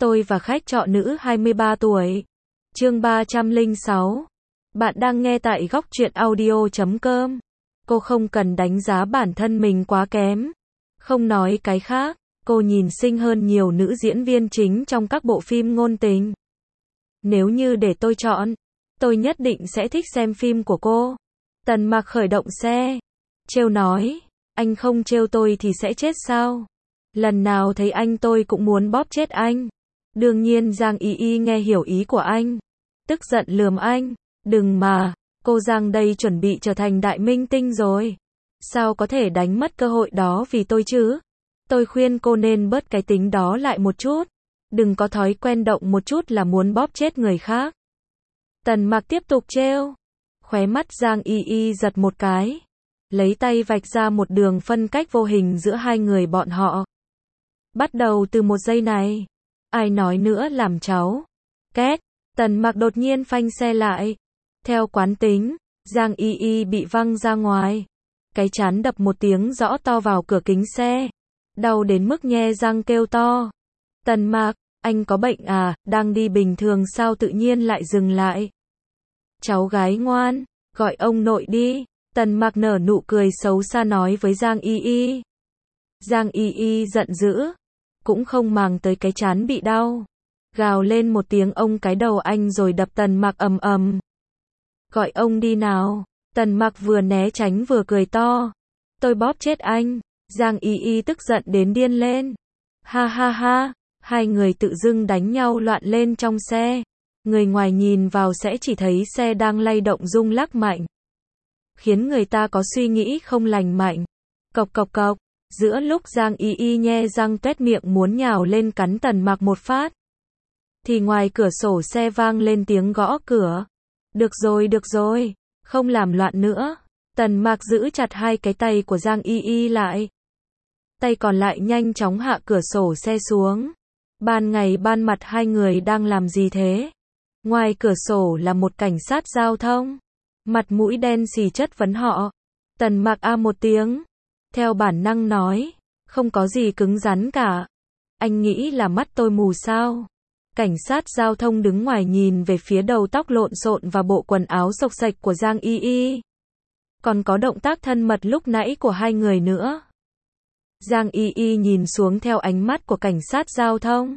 Tôi và khách trọ nữ 23 tuổi. Chương 306. Bạn đang nghe tại góc truyện audio.com. Cô không cần đánh giá bản thân mình quá kém. Không nói cái khác, cô nhìn xinh hơn nhiều nữ diễn viên chính trong các bộ phim ngôn tình. Nếu như để tôi chọn, tôi nhất định sẽ thích xem phim của cô. Tần Mạc khởi động xe. Trêu nói, anh không trêu tôi thì sẽ chết sao? Lần nào thấy anh tôi cũng muốn bóp chết anh. Đương nhiên Giang Y Y nghe hiểu ý của anh. Tức giận lườm anh. Đừng mà, cô Giang đây chuẩn bị trở thành đại minh tinh rồi. Sao có thể đánh mất cơ hội đó vì tôi chứ? Tôi khuyên cô nên bớt cái tính đó lại một chút. Đừng có thói quen động một chút là muốn bóp chết người khác. Tần Mạc tiếp tục trêu. Khóe mắt Giang Y Y giật một cái. Lấy tay vạch ra một đường phân cách vô hình giữa hai người bọn họ. Bắt đầu từ một giây này. Ai nói nữa làm cháu. Két. Tần Mạc đột nhiên phanh xe lại. Theo quán tính, Giang Y Y bị văng ra ngoài. Cái trán đập một tiếng rõ to vào cửa kính xe. Đau đến mức nhe răng kêu to. Tần Mạc, anh có bệnh à, đang đi bình thường sao tự nhiên lại dừng lại. Cháu gái ngoan, gọi ông nội đi. Tần Mạc nở nụ cười xấu xa nói với Giang Y Y. Giang Y Y giận dữ, cũng không màng tới cái trán bị đau. Gào lên một tiếng ông cái đầu anh rồi đập Tần Mạc ầm ầm. Gọi ông đi nào. Tần Mạc vừa né tránh vừa cười to. Tôi bóp chết anh. Giang Y Y tức giận đến điên lên. Ha ha ha, hai người tự dưng đánh nhau loạn lên trong xe. Người ngoài nhìn vào sẽ chỉ thấy xe đang lay động rung lắc mạnh. Khiến người ta có suy nghĩ không lành mạnh. Cộc cộc cộc, giữa lúc Giang Y Y nhe răng tuét miệng muốn nhào lên cắn Tần Mạc một phát. Thì ngoài cửa sổ xe vang lên tiếng gõ cửa. Được rồi, không làm loạn nữa. Tần Mạc giữ chặt hai cái tay của Giang Y Y lại. Tay còn lại nhanh chóng hạ cửa sổ xe xuống. Ban ngày ban mặt hai người đang làm gì thế? Ngoài cửa sổ là một cảnh sát giao thông. Mặt mũi đen xì chất vấn họ. Tần Mạc a một tiếng. Theo bản năng nói. Không có gì cứng rắn cả. Anh nghĩ là mắt tôi mù sao? Cảnh sát giao thông đứng ngoài nhìn về phía đầu tóc lộn xộn và bộ quần áo xộc xệch của Giang Y Y. Còn có động tác thân mật lúc nãy của hai người nữa. Giang Y Y nhìn xuống theo ánh mắt của cảnh sát giao thông.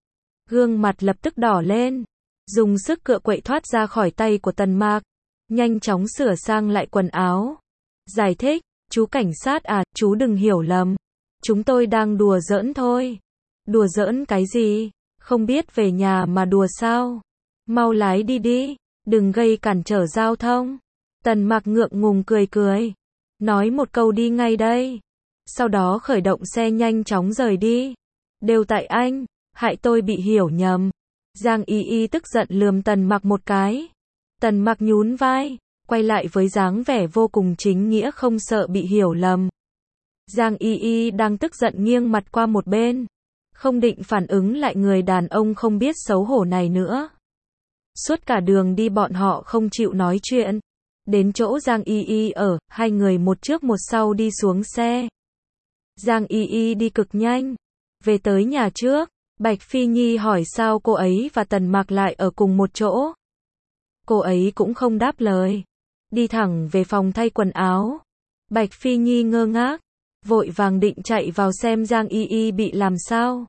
Gương mặt lập tức đỏ lên. Dùng sức cựa quậy thoát ra khỏi tay của Tần Mạc. Nhanh chóng sửa sang lại quần áo. Giải thích, chú cảnh sát à, chú đừng hiểu lầm. Chúng tôi đang đùa giỡn thôi. Đùa giỡn cái gì? Không biết về nhà mà đùa sao? Mau lái đi đi, đừng gây cản trở giao thông. Tần Mạc ngượng ngùng cười. Nói một câu đi ngay đây. Sau đó khởi động xe nhanh chóng rời đi. Đều tại anh, hại tôi bị hiểu nhầm. Giang Y Y tức giận lườm Tần Mạc một cái. Tần Mạc nhún vai, quay lại với dáng vẻ vô cùng chính nghĩa không sợ bị hiểu lầm. Giang Y Y đang tức giận nghiêng mặt qua một bên. Không định phản ứng lại người đàn ông không biết xấu hổ này nữa. Suốt cả đường đi bọn họ không chịu nói chuyện. Đến chỗ Giang Y Y ở, hai người một trước một sau đi xuống xe. Giang Y Y đi cực nhanh. Về tới nhà trước, Bạch Phi Nhi hỏi sao cô ấy và Tần Mạc lại ở cùng một chỗ. Cô ấy cũng không đáp lời. Đi thẳng về phòng thay quần áo. Bạch Phi Nhi ngơ ngác. Vội vàng định chạy vào xem Giang Y Y bị làm sao.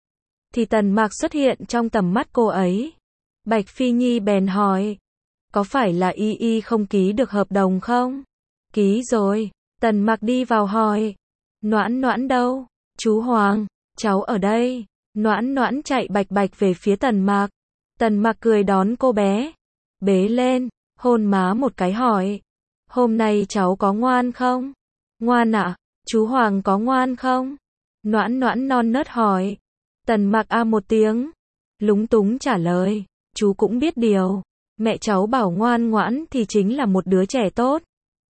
Thì Tần Mạc xuất hiện trong tầm mắt cô ấy. Bạch Phi Nhi bèn hỏi. Có phải là Y Y không ký được hợp đồng không? Ký rồi. Tần Mạc đi vào hỏi. Noãn Noãn đâu? Chú Hoàng, cháu ở đây. Noãn Noãn chạy bạch bạch về phía Tần Mạc. Tần Mạc cười đón cô bé. Bế lên, hôn má một cái hỏi. Hôm nay cháu có ngoan không? Ngoan ạ. Chú Hoàng có ngoan không? Noãn Noãn non nớt hỏi. Tần Mạc a một tiếng. Lúng túng trả lời. Chú cũng biết điều. Mẹ cháu bảo ngoan ngoãn thì chính là một đứa trẻ tốt.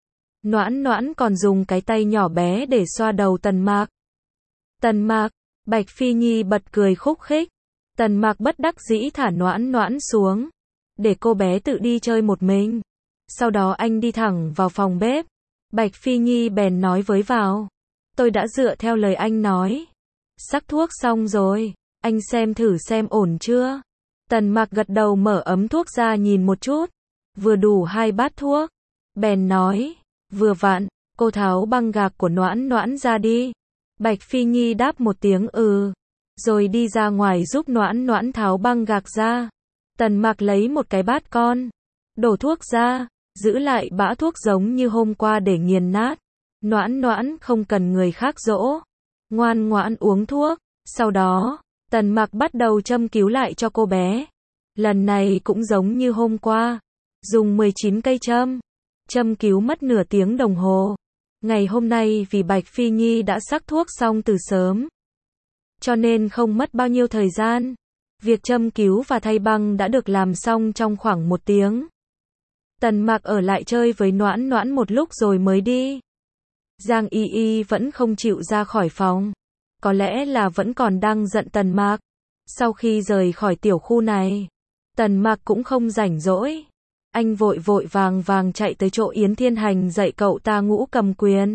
Noãn Noãn còn dùng cái tay nhỏ bé để xoa đầu Tần Mạc. Tần Mạc, Bạch Phi Nhi bật cười khúc khích. Tần Mạc bất đắc dĩ thả Noãn Noãn xuống. Để cô bé tự đi chơi một mình. Sau đó anh đi thẳng vào phòng bếp. Bạch Phi Nhi bèn nói với vào. Tôi đã dựa theo lời anh nói. Sắc thuốc xong rồi. Anh xem thử xem ổn chưa? Tần Mạc gật đầu mở ấm thuốc ra nhìn một chút. Vừa đủ 2 bát thuốc. Bèn nói, vừa vặn, cô tháo băng gạc của Noãn Noãn ra đi. Bạch Phi Nhi đáp một tiếng rồi đi ra ngoài giúp Noãn Noãn tháo băng gạc ra. Tần Mạc lấy một cái bát con, đổ thuốc ra, giữ lại bã thuốc giống như hôm qua để nghiền nát. Noãn Noãn không cần người khác dỗ, ngoan ngoãn uống thuốc. Sau đó, Tần Mạc bắt đầu châm cứu lại cho cô bé. Lần này cũng giống như hôm qua, dùng 19 cây châm. Châm cứu mất nửa tiếng đồng hồ. Ngày hôm nay vì Bạch Phi Nhi đã sắc thuốc xong từ sớm, cho nên không mất bao nhiêu thời gian. Việc châm cứu và thay băng đã được làm xong trong khoảng 1 tiếng. Tần Mạc ở lại chơi với Noãn Noãn một lúc rồi mới đi. Giang Y Y vẫn không chịu ra khỏi phòng. Có lẽ là vẫn còn đang giận Tần Mạc. Sau khi rời khỏi tiểu khu này, Tần Mạc cũng không rảnh rỗi. Anh vội vội vàng vàng chạy tới chỗ Yến Thiên Hành dạy cậu ta ngũ cầm quyền.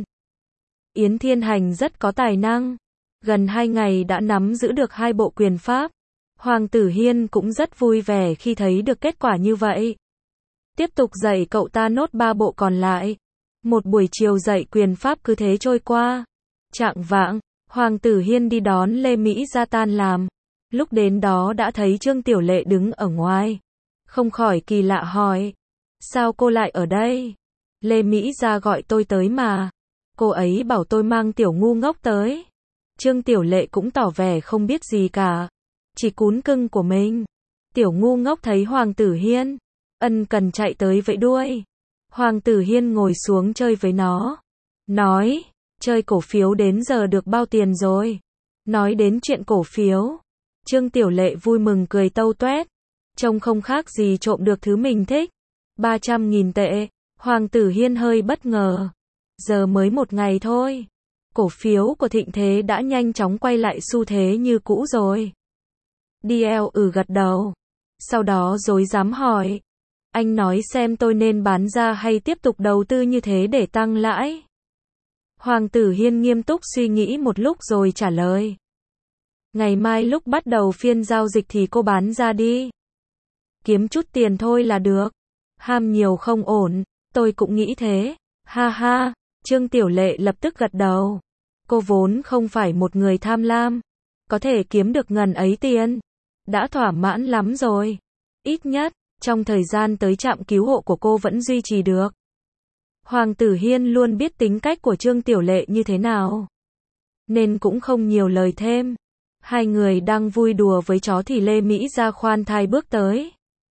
Yến Thiên Hành rất có tài năng. Gần 2 ngày đã nắm giữ được 2 bộ quyền pháp. Hoàng Tử Hiên cũng rất vui vẻ khi thấy được kết quả như vậy. Tiếp tục dạy cậu ta nốt 3 bộ còn lại. Một buổi chiều dạy quyền pháp cứ thế trôi qua. Chạng vạng, Hoàng Tử Hiên đi đón Lê Mỹ ra tan làm. Lúc đến đó đã thấy Trương Tiểu Lệ đứng ở ngoài. Không khỏi kỳ lạ hỏi. Sao cô lại ở đây? Lê Mỹ ra gọi tôi tới mà. Cô ấy bảo tôi mang tiểu ngu ngốc tới. Trương Tiểu Lệ cũng tỏ vẻ không biết gì cả. Chỉ cún cưng của mình. Tiểu ngu ngốc thấy Hoàng Tử Hiên ân cần chạy tới vẫy đuôi. Hoàng Tử Hiên ngồi xuống chơi với nó. Nói, chơi cổ phiếu đến giờ được bao tiền rồi? Nói đến chuyện cổ phiếu, Trương Tiểu Lệ vui mừng cười tâu tuét. Trông không khác gì trộm được thứ mình thích. 300.000 tệ. Hoàng Tử Hiên hơi bất ngờ. Giờ mới 1 ngày thôi. Cổ phiếu của Thịnh Thế đã nhanh chóng quay lại xu thế như cũ rồi. DL gật đầu. Sau đó dối dám hỏi. Anh nói xem tôi nên bán ra hay tiếp tục đầu tư như thế để tăng lãi? Hoàng Tử Hiên nghiêm túc suy nghĩ một lúc rồi trả lời. Ngày mai lúc bắt đầu phiên giao dịch thì cô bán ra đi. Kiếm chút tiền thôi là được. Ham nhiều không ổn, tôi cũng nghĩ thế. Ha ha, Trương Tiểu Lệ lập tức gật đầu. Cô vốn không phải một người tham lam. Có thể kiếm được ngần ấy tiền. Đã thỏa mãn lắm rồi. Ít nhất, trong thời gian tới trạm cứu hộ của cô vẫn duy trì được. Hoàng Tử Hiên luôn biết tính cách của Trương Tiểu Lệ như thế nào, nên cũng không nhiều lời thêm. Hai người đang vui đùa với chó thì Lê Mỹ ra khoan thai bước tới.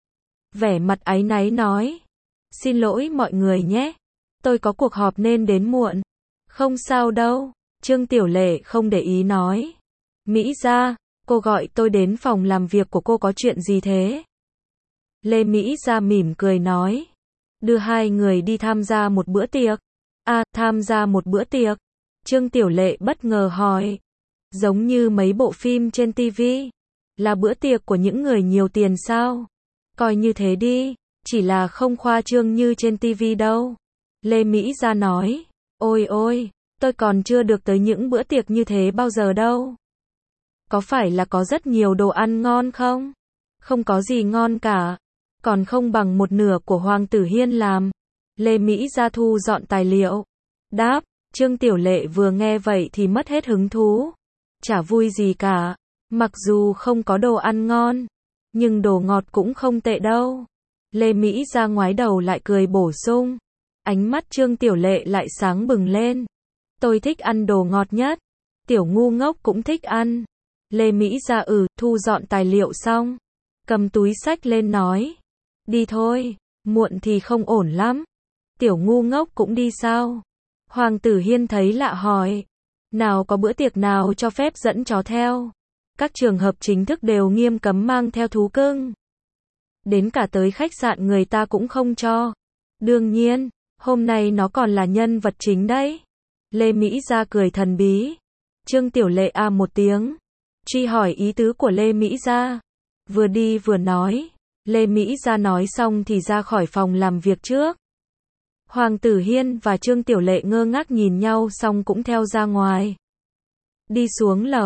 Vẻ mặt áy náy nói. Xin lỗi mọi người nhé. Tôi có cuộc họp nên đến muộn. Không sao đâu. Trương Tiểu Lệ không để ý nói. Mỹ ra, cô gọi tôi đến phòng làm việc của cô có chuyện gì thế? Lê Mỹ ra mỉm cười nói. Đưa hai người đi tham gia một bữa tiệc. À, tham gia một bữa tiệc. Trương Tiểu Lệ bất ngờ hỏi. Giống như mấy bộ phim trên TV. Là bữa tiệc của những người nhiều tiền sao? Coi như thế đi, chỉ là không khoa trương như trên TV đâu. Lê Mỹ ra nói. Ôi ôi, tôi còn chưa được tới những bữa tiệc như thế bao giờ đâu. Có phải là có rất nhiều đồ ăn ngon không? Không có gì ngon cả. Còn không bằng một nửa của Hoàng Tử Hiên làm. Lê Mỹ ra thu dọn tài liệu. Đáp, Trương Tiểu Lệ vừa nghe vậy thì mất hết hứng thú. Chả vui gì cả. Mặc dù không có đồ ăn ngon, nhưng đồ ngọt cũng không tệ đâu. Lê Mỹ ra ngoái đầu lại cười bổ sung. Ánh mắt Trương Tiểu Lệ lại sáng bừng lên. Tôi thích ăn đồ ngọt nhất. Tiểu ngu ngốc cũng thích ăn. Lê Mỹ ra thu dọn tài liệu xong. Cầm túi xách lên nói. Đi thôi, muộn thì không ổn lắm. Tiểu ngu ngốc cũng đi sao? Hoàng Tử Hiên thấy lạ hỏi. Nào có bữa tiệc nào cho phép dẫn chó theo. Các trường hợp chính thức đều nghiêm cấm mang theo thú cưng. Đến cả tới khách sạn người ta cũng không cho. Đương nhiên, hôm nay nó còn là nhân vật chính đấy. Lê Mỹ ra cười thần bí. Trương Tiểu Lệ một tiếng. Truy hỏi ý tứ của Lê Mỹ ra. Vừa đi vừa nói. Lê Mỹ ra nói xong thì ra khỏi phòng làm việc trước. Hoàng Tử Hiên và Trương Tiểu Lệ ngơ ngác nhìn nhau xong cũng theo ra ngoài. Đi xuống lầu,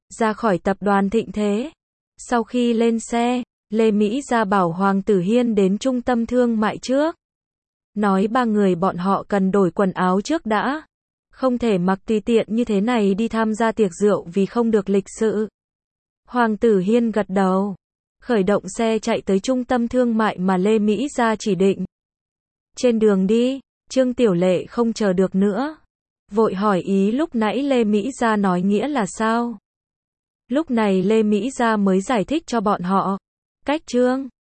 ra khỏi tập đoàn Thịnh Thế. Sau khi lên xe, Lê Mỹ Gia bảo Hoàng Tử Hiên đến trung tâm thương mại trước. Nói ba người bọn họ cần đổi quần áo trước đã. Không thể mặc tùy tiện như thế này đi tham gia tiệc rượu vì không được lịch sự. Hoàng Tử Hiên gật đầu. Khởi động xe chạy tới trung tâm thương mại mà Lê Mỹ Gia chỉ định. Trên đường đi, Trương Tiểu Lệ không chờ được nữa. Vội hỏi ý lúc nãy Lê Mỹ Gia nói nghĩa là sao? Lúc này Lê Mỹ Gia mới giải thích cho bọn họ. Cách Trương